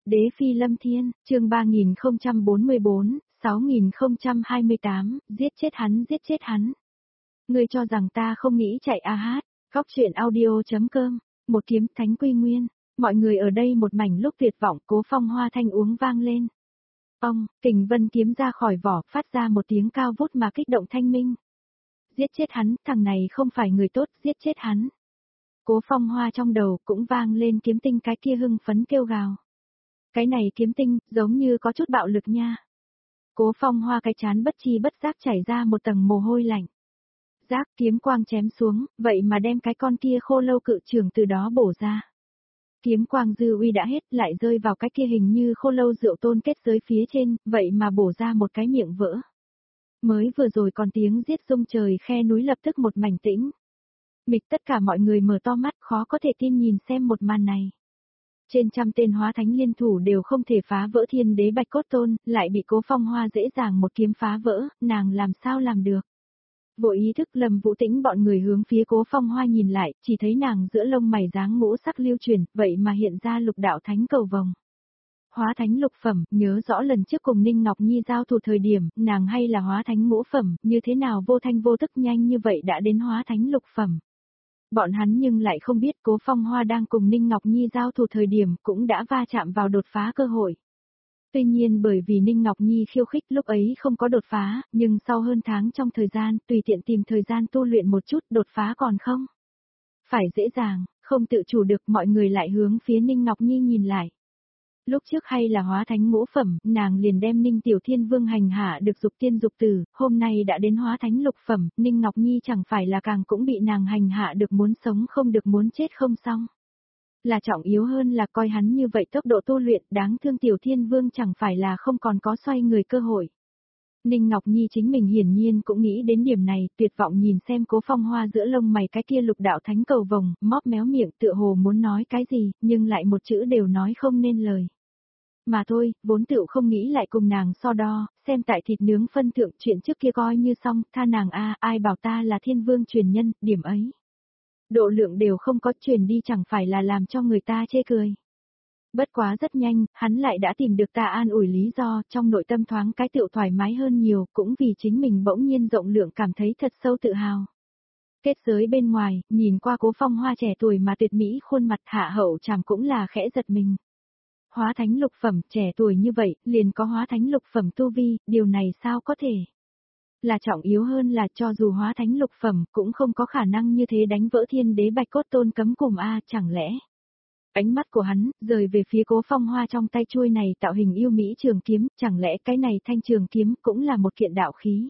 Đế phi lâm thiên, chương 3044, 6028, giết chết hắn. Ngươi cho rằng ta không nghĩ chạy a hát, góc chuyện audio.com, một kiếm thánh quy nguyên, mọi người ở đây một mảnh lúc tuyệt vọng. Cố Phong Hoa thanh uống vang lên. Ông, kình vân kiếm ra khỏi vỏ, phát ra một tiếng cao vút mà kích động thanh minh. Giết chết hắn, thằng này không phải người tốt, giết chết hắn. Cố Phong Hoa trong đầu cũng vang lên kiếm tinh cái kia hưng phấn kêu gào. Cái này kiếm tinh, giống như có chút bạo lực nha. Cố Phong Hoa cái chán bất chi bất giác chảy ra một tầng mồ hôi lạnh. Giác kiếm quang chém xuống, vậy mà đem cái con kia khô lâu cự trưởng từ đó bổ ra. Kiếm quang dư uy đã hết, lại rơi vào cái kia hình như khô lâu rượu tôn kết giới phía trên, vậy mà bổ ra một cái miệng vỡ. Mới vừa rồi còn tiếng giết rung trời khe núi lập tức một mảnh tĩnh. Mịch tất cả mọi người mở to mắt khó có thể tin nhìn xem một màn này. Trên trăm tên hóa thánh liên thủ đều không thể phá vỡ thiên đế bạch cốt tôn, lại bị Cố Phong Hoa dễ dàng một kiếm phá vỡ, nàng làm sao làm được. Vội ý thức Lâm Vũ Tĩnh bọn người hướng phía Cố Phong Hoa nhìn lại, chỉ thấy nàng giữa lông mày dáng ngũ sắc lưu truyền, vậy mà hiện ra lục đạo thánh cầu vồng. Hóa thánh lục phẩm, nhớ rõ lần trước cùng Ninh Ngọc Nhi giao thủ thời điểm, nàng hay là hóa thánh ngũ phẩm, như thế nào vô thanh vô tức nhanh như vậy đã đến hóa thánh lục phẩm. Bọn hắn nhưng lại không biết Cố Phong Hoa đang cùng Ninh Ngọc Nhi giao thủ thời điểm cũng đã va chạm vào đột phá cơ hội. Tuy nhiên bởi vì Ninh Ngọc Nhi khiêu khích lúc ấy không có đột phá, nhưng sau hơn tháng trong thời gian, tùy tiện tìm thời gian tu luyện một chút đột phá còn không. Phải dễ dàng, không tự chủ được mọi người lại hướng phía Ninh Ngọc Nhi nhìn lại. Lúc trước hay là hóa thánh ngũ phẩm, nàng liền đem Ninh Tiểu Thiên Vương hành hạ được dục tiên dục tử, hôm nay đã đến hóa thánh lục phẩm, Ninh Ngọc Nhi chẳng phải là càng cũng bị nàng hành hạ được muốn sống không được muốn chết không xong. Là trọng yếu hơn là coi hắn như vậy tốc độ tu luyện đáng thương Tiểu Thiên Vương chẳng phải là không còn có xoay người cơ hội. Ninh Ngọc Nhi chính mình hiển nhiên cũng nghĩ đến điểm này, tuyệt vọng nhìn xem Cố Phong Hoa giữa lông mày cái kia lục đạo thánh cầu vồng, móp méo miệng tựa hồ muốn nói cái gì, nhưng lại một chữ đều nói không nên lời. Mà thôi, vốn tựu không nghĩ lại cùng nàng so đo, xem tại thịt nướng phân thượng chuyện trước kia coi như xong, tha nàng a, ai bảo ta là thiên vương truyền nhân, điểm ấy. Độ lượng đều không có truyền đi chẳng phải là làm cho người ta chê cười. Bất quá rất nhanh, hắn lại đã tìm được ta an ủi lý do, trong nội tâm thoáng cái tựu thoải mái hơn nhiều, cũng vì chính mình bỗng nhiên rộng lượng cảm thấy thật sâu tự hào. Kết giới bên ngoài, nhìn qua Cố Phong Hoa trẻ tuổi mà tuyệt mỹ khuôn mặt Hạ Hậu Tràm cũng là khẽ giật mình. Hóa thánh lục phẩm, trẻ tuổi như vậy, liền có hóa thánh lục phẩm tu vi, điều này sao có thể? Là trọng yếu hơn là cho dù hóa thánh lục phẩm, cũng không có khả năng như thế đánh vỡ thiên đế bạch cốt tôn cấm cùng a, chẳng lẽ? Ánh mắt của hắn, rời về phía Cố Phong Hoa trong tay chuôi này tạo hình yêu mỹ trường kiếm, chẳng lẽ cái này thanh trường kiếm cũng là một kiện đạo khí?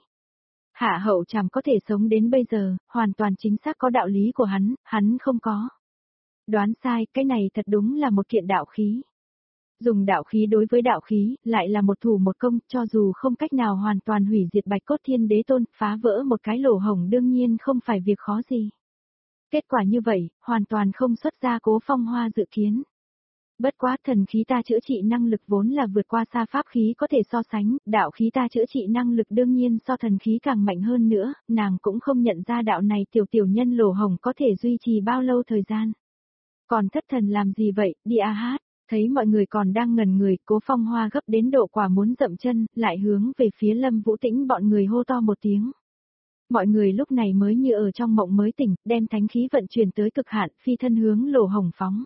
Hạ Hậu Tràm có thể sống đến bây giờ, hoàn toàn chính xác có đạo lý của hắn không có. Đoán sai, cái này thật đúng là một kiện đạo khí. Dùng đạo khí đối với đạo khí, lại là một thủ một công, cho dù không cách nào hoàn toàn hủy diệt bạch cốt thiên đế tôn, phá vỡ một cái lỗ hổng đương nhiên không phải việc khó gì. Kết quả như vậy, hoàn toàn không xuất ra Cố Phong Hoa dự kiến. Bất quá thần khí ta chữa trị năng lực vốn là vượt qua xa pháp khí có thể so sánh, đạo khí ta chữa trị năng lực đương nhiên so thần khí càng mạnh hơn nữa, nàng cũng không nhận ra đạo này tiểu nhân lỗ hổng có thể duy trì bao lâu thời gian. Còn thất thần làm gì vậy, đi a hát. Thấy mọi người còn đang ngẩn người, Cố Phong Hoa gấp đến độ quả muốn dậm chân, lại hướng về phía Lâm Vũ Tĩnh bọn người hô to một tiếng. Mọi người lúc này mới như ở trong mộng mới tỉnh, đem thánh khí vận chuyển tới cực hạn, phi thân hướng lỗ hồng phóng.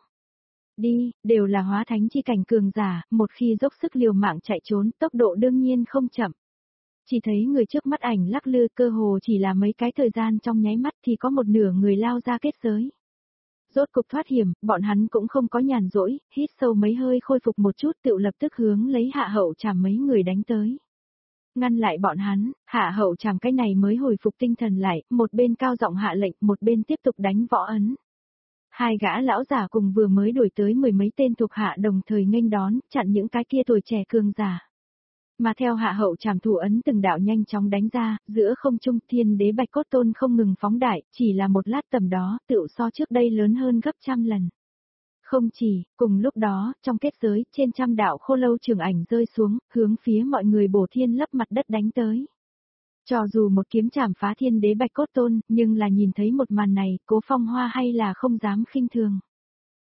Đi, đều là hóa thánh chi cảnh cường giả, một khi dốc sức liều mạng chạy trốn, tốc độ đương nhiên không chậm. Chỉ thấy người trước mắt ảnh lắc lư cơ hồ chỉ là mấy cái thời gian trong nháy mắt thì có một nửa người lao ra kết giới. Rốt cục thoát hiểm, bọn hắn cũng không có nhàn rỗi, hít sâu mấy hơi khôi phục một chút tự lập tức hướng lấy Hạ Hậu Tràm mấy người đánh tới. Ngăn lại bọn hắn, Hạ Hậu Tràm cái này mới hồi phục tinh thần lại, một bên cao giọng hạ lệnh, một bên tiếp tục đánh võ ấn. Hai gã lão giả cùng vừa mới đuổi tới mười mấy tên thuộc hạ đồng thời nghênh đón, chặn những cái kia tuổi trẻ cường giả. Mà theo Hạ Hậu Tràm thủ ấn từng đạo nhanh chóng đánh ra, giữa không trung thiên đế bạch cốt tôn không ngừng phóng đại, chỉ là một lát tầm đó, tựu so trước đây lớn hơn gấp trăm lần. Không chỉ, cùng lúc đó, trong kết giới, trên trăm đạo khô lâu trường ảnh rơi xuống, hướng phía mọi người bổ thiên lấp mặt đất đánh tới. Cho dù một kiếm chảm phá thiên đế bạch cốt tôn, nhưng là nhìn thấy một màn này, Cố Phong Hoa hay là không dám khinh thường.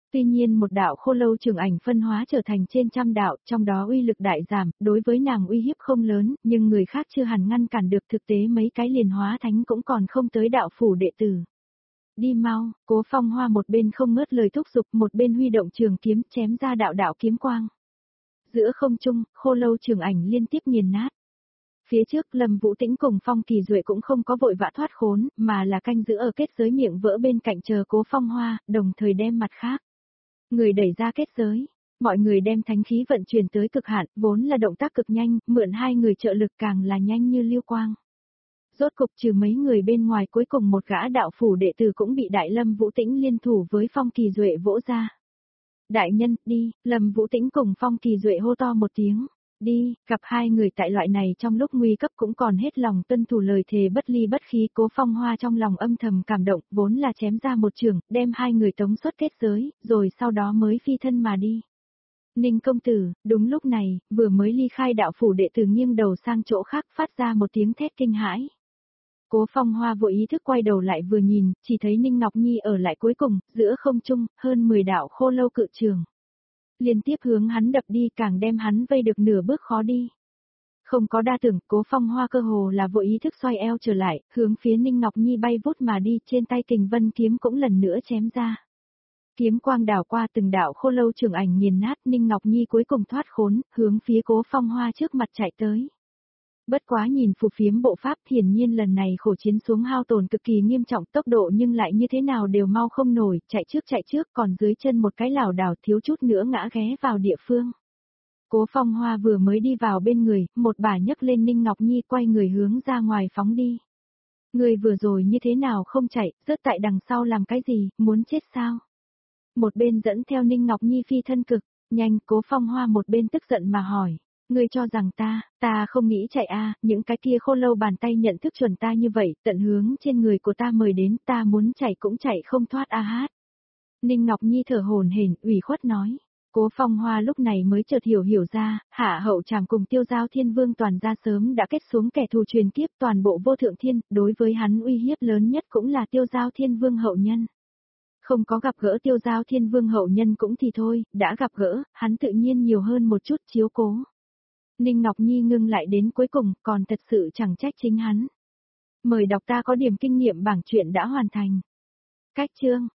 Tuy nhiên một đạo khô lâu trường ảnh phân hóa trở thành trên trăm đạo, trong đó uy lực đại giảm, đối với nàng uy hiếp không lớn, nhưng người khác chưa hẳn ngăn cản được, thực tế mấy cái liền hóa thánh cũng còn không tới đạo phủ đệ tử. Đi mau, Cố Phong Hoa một bên không ngớt lời thúc giục, một bên huy động trường kiếm chém ra đạo đạo kiếm quang. Giữa không trung, khô lâu trường ảnh liên tiếp nghiền nát. Phía trước Lâm Vũ Tĩnh cùng Phong Kỳ Duệ cũng không có vội vã thoát khốn, mà là canh giữ ở kết giới miệng vỡ bên cạnh chờ Cố Phong Hoa, đồng thời đem mặt khác. Người đẩy ra kết giới, mọi người đem thánh khí vận chuyển tới cực hạn, vốn là động tác cực nhanh, mượn hai người trợ lực càng là nhanh như lưu quang. Rốt cục trừ mấy người bên ngoài cuối cùng một gã đạo phủ đệ tử cũng bị Đại Lâm Vũ Tĩnh liên thủ với Phong Kỳ Duệ vỗ ra. Đại nhân, đi, Lâm Vũ Tĩnh cùng Phong Kỳ Duệ hô to một tiếng. Đi, gặp hai người tại loại này trong lúc nguy cấp cũng còn hết lòng tuân thủ lời thề bất ly bất khí. Cố Phong Hoa trong lòng âm thầm cảm động, vốn là chém ra một trường, đem hai người tống xuất kết giới, rồi sau đó mới phi thân mà đi. Ninh công tử, đúng lúc này, vừa mới ly khai đạo phủ đệ tử nghiêng đầu sang chỗ khác phát ra một tiếng thét kinh hãi. Cố Phong Hoa vội ý thức quay đầu lại vừa nhìn, chỉ thấy Ninh Ngọc Nhi ở lại cuối cùng, giữa không trung, hơn 10 đạo khô lâu cự trường. Liên tiếp hướng hắn đập đi, càng đem hắn vây được nửa bước khó đi. Không có đa tưởng, Cố Phong Hoa cơ hồ là vội ý thức xoay eo trở lại, hướng phía Ninh Ngọc Nhi bay vút mà đi, trên tay Kình Vân kiếm cũng lần nữa chém ra. Kiếm quang đảo qua từng đạo khô lâu trường ảnh nghiền nát, Ninh Ngọc Nhi cuối cùng thoát khốn, hướng phía Cố Phong Hoa trước mặt chạy tới. Bất quá nhìn phù phiếm bộ pháp, hiển nhiên lần này khổ chiến xuống hao tổn cực kỳ nghiêm trọng, tốc độ nhưng lại như thế nào đều mau không nổi, chạy trước còn dưới chân một cái lảo đảo thiếu chút nữa ngã ghé vào địa phương. Cố Phong Hoa vừa mới đi vào bên người, một bà nhấc lên Ninh Ngọc Nhi quay người hướng ra ngoài phóng đi. Người vừa rồi như thế nào không chạy, rớt tại đằng sau làm cái gì, muốn chết sao? Một bên dẫn theo Ninh Ngọc Nhi phi thân cực, nhanh, Cố Phong Hoa một bên tức giận mà hỏi. Ngươi cho rằng ta không nghĩ chạy những cái kia khô lâu bàn tay nhận thức chuẩn ta như vậy, tận hướng trên người của ta mời đến, ta muốn chạy cũng chạy không thoát hát. Ninh Ngọc Nhi thở hổn hển, ủy khuất nói. Cố Phong Hoa lúc này mới chợt hiểu ra, Hạ Hậu Trảm cùng Tiêu Giao Thiên Vương toàn ra sớm đã kết xuống kẻ thù truyền kiếp toàn bộ vô thượng thiên, đối với hắn uy hiếp lớn nhất cũng là Tiêu Giao Thiên Vương hậu nhân. Không có gặp gỡ Tiêu Giao Thiên Vương hậu nhân cũng thì thôi, đã gặp gỡ, hắn tự nhiên nhiều hơn một chút chiếu cố. Ninh Ngọc Nhi ngưng lại đến cuối cùng, còn thật sự chẳng trách chính hắn. Mời đọc, ta có điểm kinh nghiệm bảng truyện đã hoàn thành. Cách chương